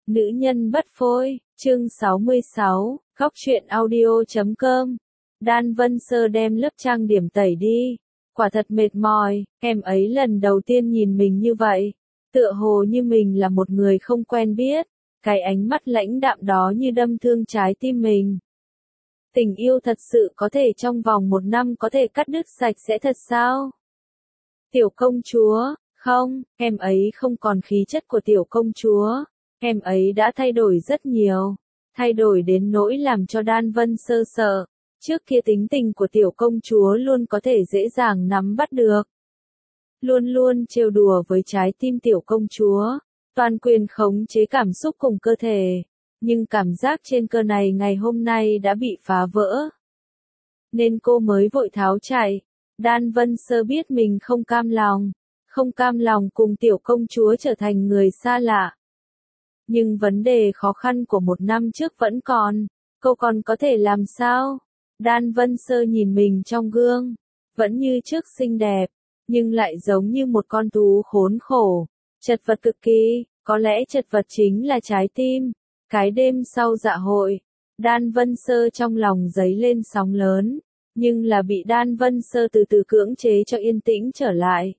Nữ nhân bất phôi, chương 66, góc truyện audio.com. Đan Vân Sơ đem lớp trang điểm tẩy đi. Quả thật mệt mỏi, em ấy lần đầu tiên nhìn mình như vậy. Tựa hồ như mình là một người không quen biết. Cái ánh mắt lãnh đạm đó như đâm thương trái tim mình. Tình yêu thật sự có thể trong vòng 1 năm có thể cắt đứt sạch sẽ thật sao? Tiểu công chúa, không, em ấy không còn khí chất của tiểu công chúa. Em ấy đã thay đổi rất nhiều, thay đổi đến nỗi làm cho Đan Vân Sơ sợ. Trước kia tính tình của tiểu công chúa luôn có thể dễ dàng nắm bắt được. Luôn luôn trêu đùa với trái tim tiểu công chúa, toàn quyền khống chế cảm xúc cùng cơ thể. Nhưng cảm giác trên cơ này ngày hôm nay đã bị phá vỡ. Nên cô mới vội tháo chạy. Đan Vân Sơ biết mình không cam lòng cùng tiểu công chúa trở thành người xa lạ. Nhưng vấn đề khó khăn của 1 năm trước vẫn còn, cô còn có thể làm sao? Đan Vân Sơ nhìn mình trong gương, vẫn như trước xinh đẹp, nhưng lại giống như một con thú khốn khổ, chật vật cực kỳ, có lẽ chật vật chính là trái tim. Cái đêm sau dạ hội, Đan Vân Sơ trong lòng dấy lên sóng lớn, nhưng là bị Đan Vân Sơ từ từ cưỡng chế cho yên tĩnh trở lại.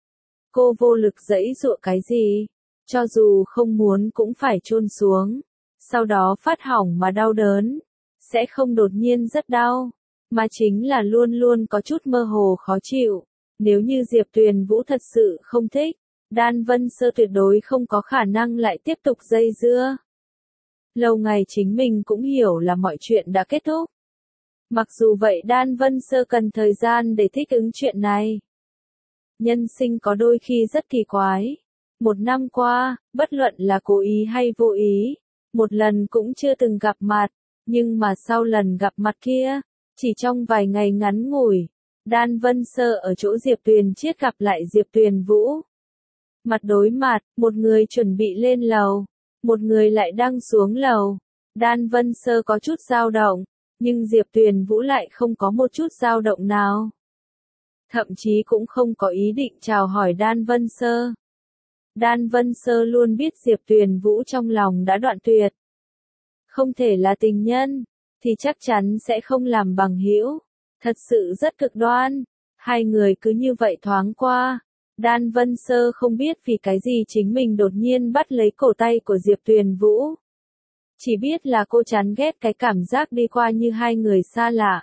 Cô vô lực giãy giụa cái gì? Cho dù không muốn cũng phải chôn xuống, sau đó phát hỏng mà đau đớn, sẽ không đột nhiên rất đau, mà chính là luôn luôn có chút mơ hồ khó chịu. Nếu như Diệp Tuyền Vũ thật sự không thích, Đan Vân Sơ tuyệt đối không có khả năng lại tiếp tục dây dưa. Lâu ngày chính mình cũng hiểu là mọi chuyện đã kết thúc. Mặc dù vậy Đan Vân Sơ cần thời gian để thích ứng chuyện này. Nhân sinh có đôi khi rất kỳ quái. 1 năm qua, bất luận là cố ý hay vô ý, một lần cũng chưa từng gặp mặt, nhưng mà sau lần gặp mặt kia, chỉ trong vài ngày ngắn ngủi, Đan Vân Sơ ở chỗ Diệp Tuyền Chiết gặp lại Diệp Tuyền Vũ. Mặt đối mặt, một người chuẩn bị lên lầu, một người lại đang xuống lầu. Đan Vân Sơ có chút dao động, nhưng Diệp Tuyền Vũ lại không có một chút dao động nào. Thậm chí cũng không có ý định chào hỏi Đan Vân Sơ. Đan Vân Sơ luôn biết Diệp Tuyền Vũ trong lòng đã đoạn tuyệt. Không thể là tình nhân, thì chắc chắn sẽ không làm bằng hữu. Thật sự rất cực đoan. Hai người cứ như vậy thoáng qua. Đan Vân Sơ không biết vì cái gì chính mình đột nhiên bắt lấy cổ tay của Diệp Tuyền Vũ. Chỉ biết là cô chán ghét cái cảm giác đi qua như hai người xa lạ.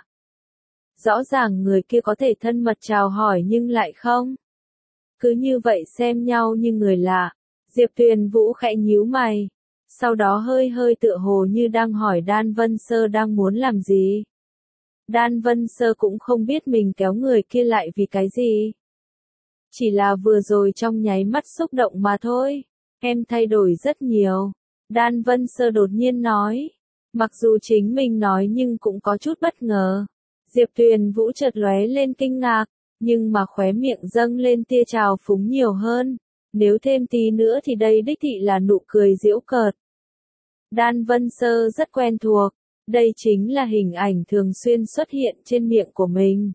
Rõ ràng người kia có thể thân mật chào hỏi nhưng lại không. Cứ như vậy xem nhau như người lạ. Diệp Tuyền Vũ khẽ nhíu mày. Sau đó hơi hơi tựa hồ như đang hỏi Đan Vân Sơ đang muốn làm gì. Đan Vân Sơ cũng không biết mình kéo người kia lại vì cái gì. Chỉ là vừa rồi trong nháy mắt xúc động mà thôi. Em thay đổi rất nhiều. Đan Vân Sơ đột nhiên nói. Mặc dù chính mình nói nhưng cũng có chút bất ngờ. Diệp Tuyền Vũ chợt lóe lên kinh ngạc, nhưng mà khóe miệng dâng lên tia trào phúng nhiều hơn. Nếu thêm tí nữa thì đây đích thị là nụ cười giễu cợt. Đan Vân Sơ rất quen thuộc. Đây chính là hình ảnh thường xuyên xuất hiện trên miệng của mình.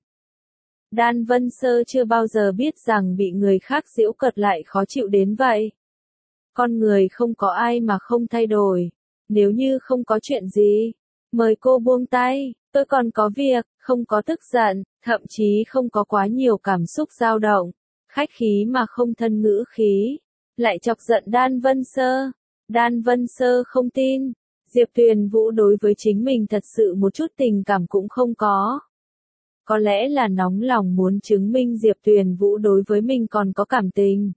Đan Vân Sơ chưa bao giờ biết rằng bị người khác giễu cợt lại khó chịu đến vậy. Con người không có ai mà không thay đổi. Nếu như không có chuyện gì, mời cô buông tay, tôi còn có việc, không có tức giận, thậm chí không có quá nhiều cảm xúc dao động, khách khí mà không thân ngữ khí, lại chọc giận Đan Vân Sơ. Đan Vân Sơ không tin, Diệp Tuyền Vũ đối với chính mình thật sự một chút tình cảm cũng không có. Có lẽ là nóng lòng muốn chứng minh Diệp Tuyền Vũ đối với mình còn có cảm tình.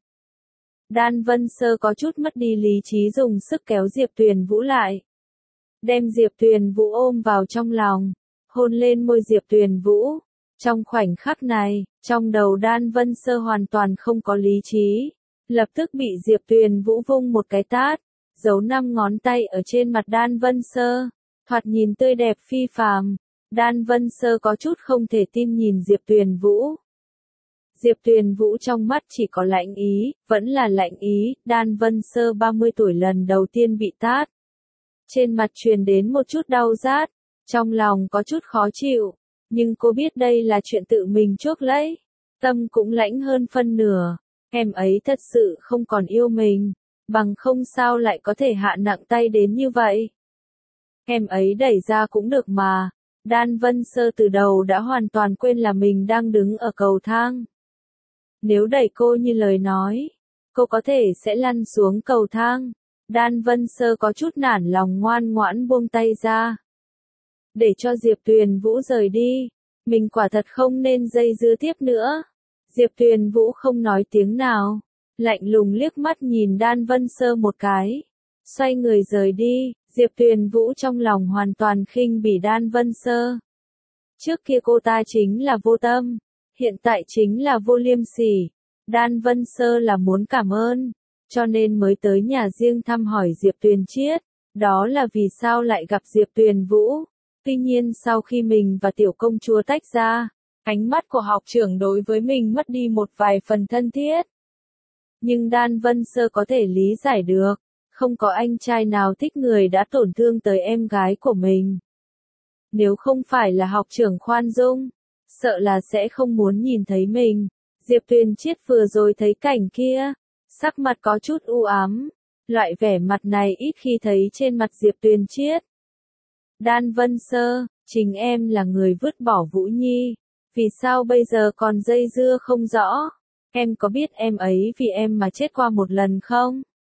Đan Vân Sơ có chút mất đi lý trí dùng sức kéo Diệp Tuyền Vũ lại. Đem Diệp Tuyền Vũ ôm vào trong lòng, hôn lên môi Diệp Tuyền Vũ. Trong khoảnh khắc này, trong đầu Đan Vân Sơ hoàn toàn không có lý trí. Lập tức bị Diệp Tuyền Vũ vung một cái tát, giấu 5 ngón tay ở trên mặt Đan Vân Sơ, thoạt nhìn tươi đẹp phi phàm. Đan Vân Sơ có chút không thể tin nhìn Diệp Tuyền Vũ. Diệp Tuyền Vũ trong mắt chỉ có lạnh ý, vẫn là lạnh ý. Đan Vân Sơ 30 tuổi lần đầu tiên bị tát. Trên mặt truyền đến một chút đau rát, trong lòng có chút khó chịu, nhưng cô biết đây là chuyện tự mình chuốc lấy. Tâm cũng lãnh hơn phân nửa, em ấy thật sự không còn yêu mình. bằng không sao lại có thể hạ nặng tay đến như vậy. Em ấy đẩy ra cũng được mà. Đan Vân Sơ từ đầu đã hoàn toàn quên là mình đang đứng ở cầu thang. Nếu đẩy cô như lời nói, cô có thể sẽ lăn xuống cầu thang. Đan Vân Sơ có chút nản lòng ngoan ngoãn buông tay ra. Để cho Diệp Tuyền Vũ rời đi. Mình quả thật không nên dây dưa tiếp nữa. Diệp Tuyền Vũ không nói tiếng nào. Lạnh lùng liếc mắt nhìn Đan Vân Sơ một cái. Xoay người rời đi. Diệp Tuyền Vũ trong lòng hoàn toàn khinh bỉ Đan Vân Sơ. Trước kia cô ta chính là vô tâm. Hiện tại chính là vô liêm sỉ. Đan Vân Sơ là muốn cảm ơn. Cho nên mới tới nhà riêng thăm hỏi Diệp Tuyền Chiết. Đó là vì sao lại gặp Diệp Tuyền Vũ. Tuy nhiên sau khi mình và tiểu công chúa tách ra, ánh mắt của học trưởng đối với mình mất đi một vài phần thân thiết. Nhưng Đan Vân Sơ có thể lý giải được, không có anh trai nào thích người đã tổn thương tới em gái của mình. Nếu không phải là học trưởng khoan dung, sợ là sẽ không muốn nhìn thấy mình. Diệp Tuyền Chiết vừa rồi thấy cảnh kia, sắc mặt có chút u ám, loại vẻ mặt này ít khi thấy trên mặt Diệp Tuyền Chiết. Đan Vân Sơ, chính em là người vứt bỏ Vũ Nhi, vì sao bây giờ còn dây dưa không rõ? Em có biết em ấy vì em mà chết qua một lần không?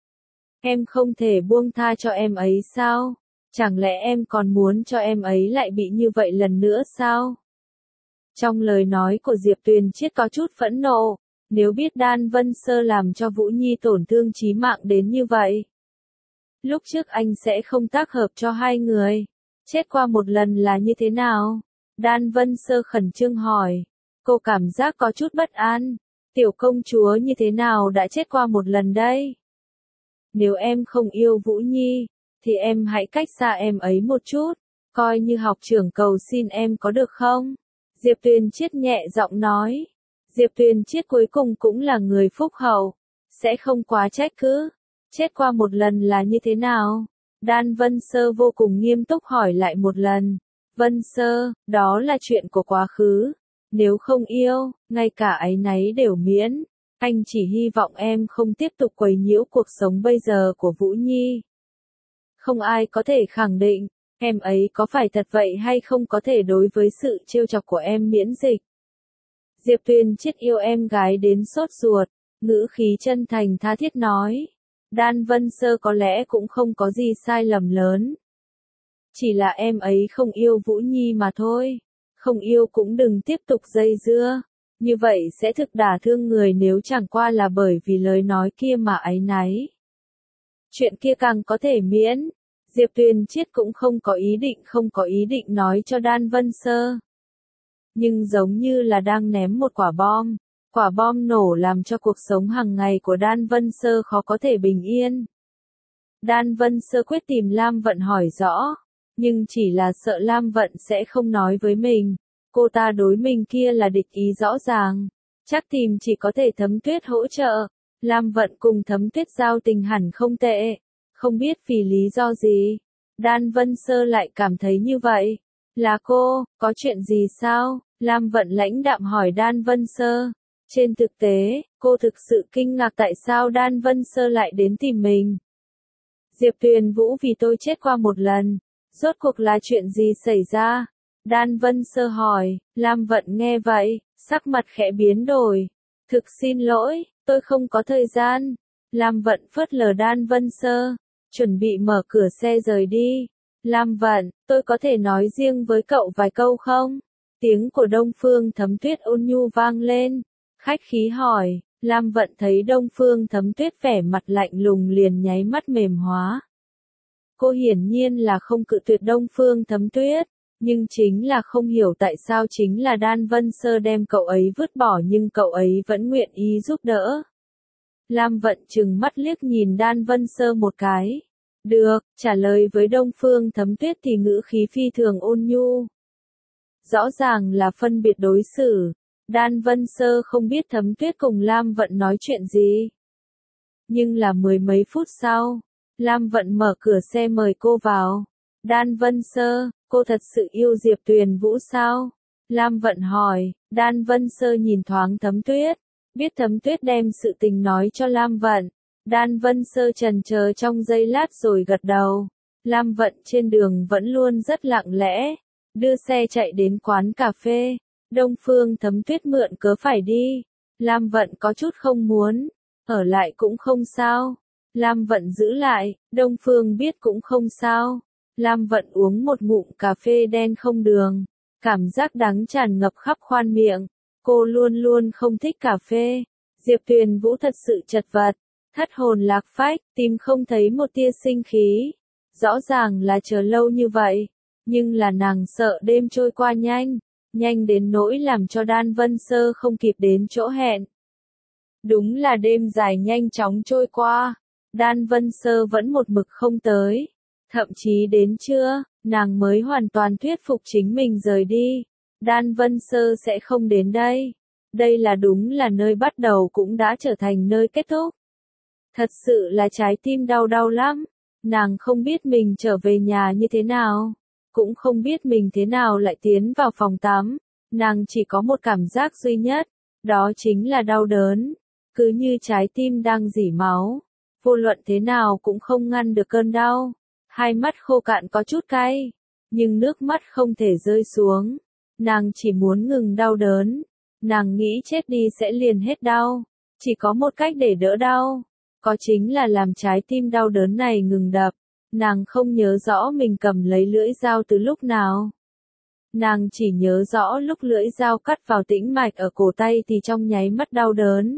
Em không thể buông tha cho em ấy sao? Chẳng lẽ em còn muốn cho em ấy lại bị như vậy lần nữa sao? Trong lời nói của Diệp Tuyền Chiết có chút phẫn nộ, nếu biết Đan Vân Sơ làm cho Vũ Nhi tổn thương chí mạng đến như vậy. Lúc trước anh sẽ không tác hợp cho hai người. Chết qua một lần là như thế nào? Đan Vân Sơ khẩn trương hỏi. Cô cảm giác có chút bất an. Tiểu công chúa như thế nào đã chết qua một lần đây? Nếu em không yêu Vũ Nhi, thì em hãy cách xa em ấy một chút. Coi như học trưởng cầu xin em có được không? Diệp Tuyền Chiết nhẹ giọng nói. Diệp Tuyền Chiết cuối cùng cũng là người phúc hậu. Sẽ không quá trách cứ. Chết qua một lần là như thế nào? Đan Vân Sơ vô cùng nghiêm túc hỏi lại một lần. Vân Sơ, đó là chuyện của quá khứ. Nếu không yêu, ngay cả áy náy đều miễn. Anh chỉ hy vọng em không tiếp tục quấy nhiễu cuộc sống bây giờ của Vũ Nhi. Không ai có thể khẳng định, em ấy có phải thật vậy hay không có thể đối với sự trêu chọc của em miễn dịch. Diệp Tuyền Chiết yêu em gái đến sốt ruột, ngữ khí chân thành tha thiết nói. Đan Vân Sơ có lẽ cũng không có gì sai lầm lớn. Chỉ là em ấy không yêu Vũ Nhi mà thôi. Không yêu cũng đừng tiếp tục dây dưa. Như vậy sẽ thực đả thương người nếu chẳng qua là bởi vì lời nói kia mà áy náy. Chuyện kia càng có thể miễn. Diệp Tuyền Chiết cũng không có ý định nói cho Đan Vân Sơ. Nhưng giống như là đang ném một quả bom. Quả bom nổ làm cho cuộc sống hàng ngày của Đan Vân Sơ khó có thể bình yên. Đan Vân Sơ quyết tìm Lam Vận hỏi rõ, nhưng chỉ là sợ Lam Vận sẽ không nói với mình. Cô ta đối mình kia là địch ý rõ ràng, chắc tìm chỉ có thể Thấm Tuyết hỗ trợ. Lam Vận cùng Thấm Tuyết giao tình hẳn không tệ, không biết vì lý do gì. Đan Vân Sơ lại cảm thấy như vậy. Là cô, có chuyện gì sao? Lam Vận lãnh đạm hỏi Đan Vân Sơ. Trên thực tế, cô thực sự kinh ngạc tại sao Đan Vân Sơ lại đến tìm mình. Diệp Tuyền Vũ vì tôi chết qua một lần. Rốt cuộc là chuyện gì xảy ra? Đan Vân Sơ hỏi. Lam Vận nghe vậy, sắc mặt khẽ biến đổi. Thực xin lỗi, tôi không có thời gian. Lam Vận phớt lờ Đan Vân Sơ, chuẩn bị mở cửa xe rời đi. Lam Vận, tôi có thể nói riêng với cậu vài câu không? Tiếng của Đông Phương Thấm Tuyết ôn nhu vang lên. Khách khí hỏi. Lam Vận thấy Đông Phương Thấm Tuyết vẻ mặt lạnh lùng liền nháy mắt mềm hóa. Cô hiển nhiên là không cự tuyệt Đông Phương Thấm Tuyết, nhưng chính là không hiểu tại sao chính là Đan Vân Sơ đem cậu ấy vứt bỏ nhưng cậu ấy vẫn nguyện ý giúp đỡ. Lam Vận trừng mắt liếc nhìn Đan Vân Sơ một cái. Được, trả lời với Đông Phương Thấm Tuyết thì ngữ khí phi thường ôn nhu. Rõ ràng là phân biệt đối xử. Đan Vân Sơ không biết Thấm Tuyết cùng Lam Vận nói chuyện gì. Nhưng là mười mấy phút sau, Lam Vận mở cửa xe mời cô vào. Đan Vân Sơ, cô thật sự yêu Diệp Tuyền Vũ sao? Lam Vận hỏi. Đan Vân Sơ nhìn thoáng Thấm Tuyết, biết Thấm Tuyết đem sự tình nói cho Lam Vận, Đan Vân Sơ chần chờ trong giây lát rồi gật đầu. Lam Vận trên đường vẫn luôn rất lặng lẽ, đưa xe chạy đến quán cà phê. Đông Phương Thấm Tuyết mượn cớ phải đi. Lam Vận có chút không muốn, ở lại cũng không sao. Lam Vận giữ lại, Đông Phương biết cũng không sao. Lam Vận uống một ngụm cà phê đen không đường, cảm giác đắng tràn ngập khắp khoang miệng. Cô luôn luôn không thích cà phê. Diệp Tuyền Vũ thật sự chật vật, thất hồn lạc phách, tìm không thấy một tia sinh khí. Rõ ràng là chờ lâu như vậy, nhưng là nàng sợ đêm trôi qua nhanh, nhanh đến nỗi làm cho Đan Vân Sơ không kịp đến chỗ hẹn. Đúng là đêm dài nhanh chóng trôi qua, Đan Vân Sơ vẫn một mực không tới. Thậm chí đến trưa, nàng mới hoàn toàn thuyết phục chính mình rời đi. Đan Vân Sơ sẽ không đến đây. Đây là đúng là nơi bắt đầu cũng đã trở thành nơi kết thúc. Thật sự là trái tim đau đau lắm. Nàng không biết mình trở về nhà như thế nào, cũng không biết mình thế nào lại tiến vào phòng tắm. Nàng chỉ có một cảm giác duy nhất, đó chính là đau đớn, cứ như trái tim đang rỉ máu. Vô luận thế nào cũng không ngăn được cơn đau. Hai mắt khô cạn có chút cay, nhưng nước mắt không thể rơi xuống. Nàng chỉ muốn ngừng đau đớn. Nàng nghĩ chết đi sẽ liền hết đau. Chỉ có một cách để đỡ đau, có chính là làm trái tim đau đớn này ngừng đập. Nàng không nhớ rõ mình cầm lấy lưỡi dao từ lúc nào. Nàng chỉ nhớ rõ lúc lưỡi dao cắt vào tĩnh mạch ở cổ tay thì trong nháy mắt đau đớn.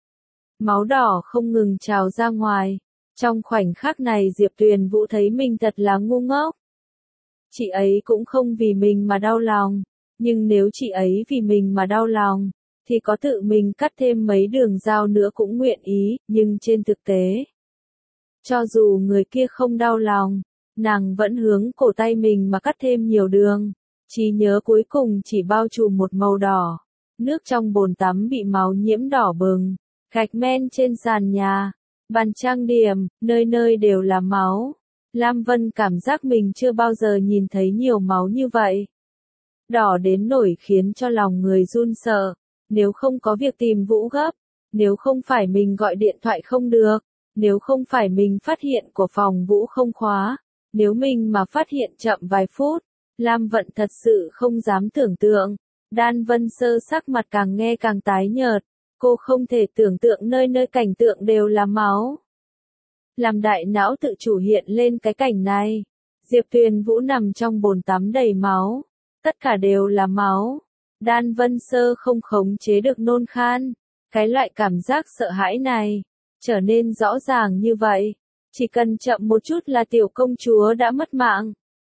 Máu đỏ không ngừng trào ra ngoài. Trong khoảnh khắc này Diệp Tuyền Vũ thấy mình thật là ngu ngốc. Chị ấy cũng không vì mình mà đau lòng. Nhưng nếu chị ấy vì mình mà đau lòng, thì có tự mình cắt thêm mấy đường dao nữa cũng nguyện ý, nhưng trên thực tế, cho dù người kia không đau lòng, nàng vẫn hướng cổ tay mình mà cắt thêm nhiều đường. Trí nhớ cuối cùng chỉ bao trùm một màu đỏ. Nước trong bồn tắm bị máu nhiễm đỏ bừng, gạch men trên sàn nhà, bàn trang điểm, nơi nơi đều là máu. Lam Vân cảm giác mình chưa bao giờ nhìn thấy nhiều máu như vậy. Đỏ đến nổi khiến cho lòng người run sợ. Nếu không có việc tìm Vũ gấp, nếu không phải mình gọi điện thoại không được, nếu không phải mình phát hiện của phòng Vũ không khóa, nếu mình mà phát hiện chậm vài phút, Lam Vận thật sự không dám tưởng tượng. Đan Vân Sơ sắc mặt càng nghe càng tái nhợt, cô không thể tưởng tượng nơi nơi cảnh tượng đều là máu. Làm đại não tự chủ hiện lên cái cảnh này, Diệp Tuyền Vũ nằm trong bồn tắm đầy máu, tất cả đều là máu. Đan Vân Sơ không khống chế được nôn khan. Cái loại cảm giác sợ hãi này trở nên rõ ràng như vậy, chỉ cần chậm một chút là tiểu công chúa đã mất mạng.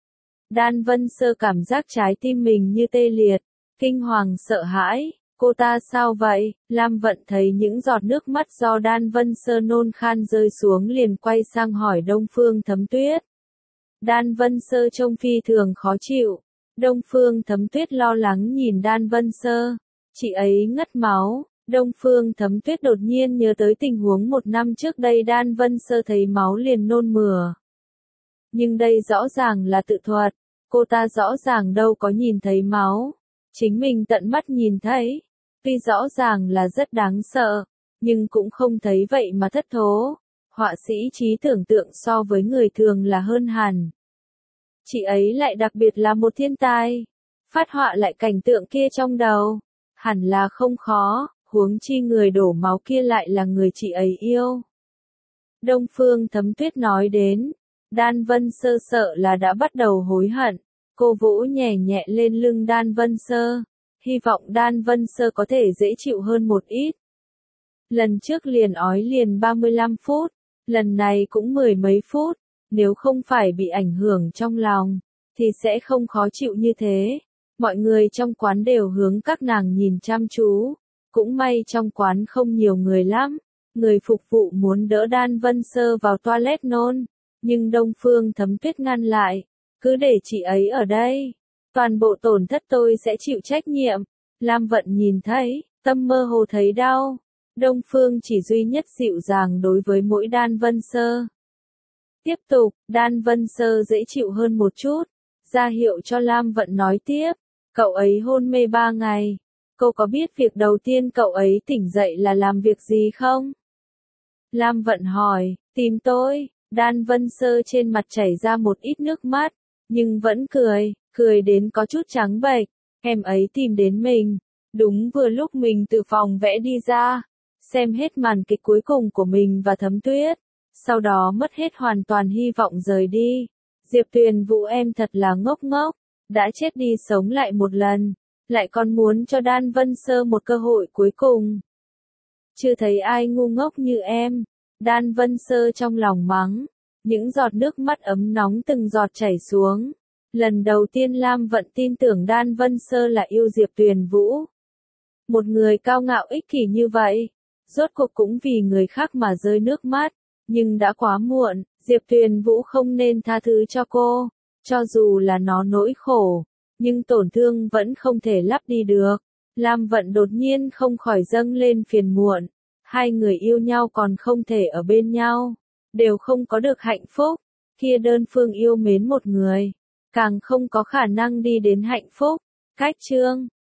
Đan Vân Sơ cảm giác trái tim mình như tê liệt, kinh hoàng sợ hãi. Cô ta sao vậy? Lam Vận thấy những giọt nước mắt do Đan Vân Sơ nôn khan rơi xuống liền quay sang hỏi Đông Phương Thấm Tuyết. Đan Vân Sơ trông phi thường khó chịu. Đông Phương Thấm Tuyết lo lắng nhìn Đan Vân Sơ. Chị ấy ngất máu. Đông Phương Thấm Tuyết đột nhiên nhớ tới tình huống một năm trước đây Đan Vân Sơ thấy máu liền nôn mửa. Nhưng đây rõ ràng là tự thuật. Cô ta rõ ràng đâu có nhìn thấy máu. Chính mình tận mắt nhìn thấy. Tuy rõ ràng là rất đáng sợ, nhưng cũng không thấy vậy mà thất thố. Họa sĩ trí tưởng tượng so với người thường là hơn hẳn. Chị ấy lại đặc biệt là một thiên tài. Phát họa lại cảnh tượng kia trong đầu. Hẳn là không khó, huống chi người đổ máu kia lại là người chị ấy yêu. Đông Phương Thấm Tuyết nói đến. Đan Vân Sơ sợ là đã bắt đầu hối hận. Cô vỗ nhẹ nhẹ lên lưng Đan Vân Sơ. Hy vọng Đan Vân Sơ có thể dễ chịu hơn một ít. Lần trước liền ói liền 35 phút. Lần này cũng mười mấy phút. Nếu không phải bị ảnh hưởng trong lòng, thì sẽ không khó chịu như thế. Mọi người trong quán đều hướng các nàng nhìn chăm chú. Cũng may trong quán không nhiều người lắm. Người phục vụ muốn đỡ Đan Vân Sơ vào toilet nôn. Nhưng Đông Phương Thấm Tuyết ngăn lại. Cứ để chị ấy ở đây. Toàn bộ tổn thất tôi sẽ chịu trách nhiệm. Lam Vận nhìn thấy, tâm mơ hồ thấy đau. Đông Phương chỉ duy nhất dịu dàng đối với mỗi Đan Vân Sơ. Tiếp tục, Đan Vân Sơ dễ chịu hơn một chút. Ra hiệu cho Lam Vận nói tiếp. Cậu ấy hôn mê 3 ngày. Cô có biết việc đầu tiên cậu ấy tỉnh dậy là làm việc gì không? Lam Vận hỏi, tìm tôi, Đan Vân Sơ trên mặt chảy ra một ít nước mắt, nhưng vẫn cười đến có chút trắng bệch, em ấy tìm đến mình, đúng vừa lúc mình từ phòng vẽ đi ra, xem hết màn kịch cuối cùng của mình và Thấm Tuyết, sau đó mất hết hoàn toàn hy vọng rời đi. Diệp Tuyền Vũ em thật là ngốc ngốc, đã chết đi sống lại một lần, lại còn muốn cho Đan Vân Sơ một cơ hội cuối cùng. Chưa thấy ai ngu ngốc như em, Đan Vân Sơ trong lòng mắng, những giọt nước mắt ấm nóng từng giọt chảy xuống. Lần đầu tiên Lam Vận tin tưởng Đan Vân Sơ là yêu Diệp Tuyền Vũ. Một người cao ngạo ích kỷ như vậy, rốt cuộc cũng vì người khác mà rơi nước mắt, nhưng đã quá muộn, Diệp Tuyền Vũ không nên tha thứ cho cô, cho dù là nó nỗi khổ, nhưng tổn thương vẫn không thể lấp đi được. Lam Vận đột nhiên không khỏi dâng lên phiền muộn, hai người yêu nhau còn không thể ở bên nhau, đều không có được hạnh phúc, kia đơn phương yêu mến một người, càng không có khả năng đi đến hạnh phúc. Cách chương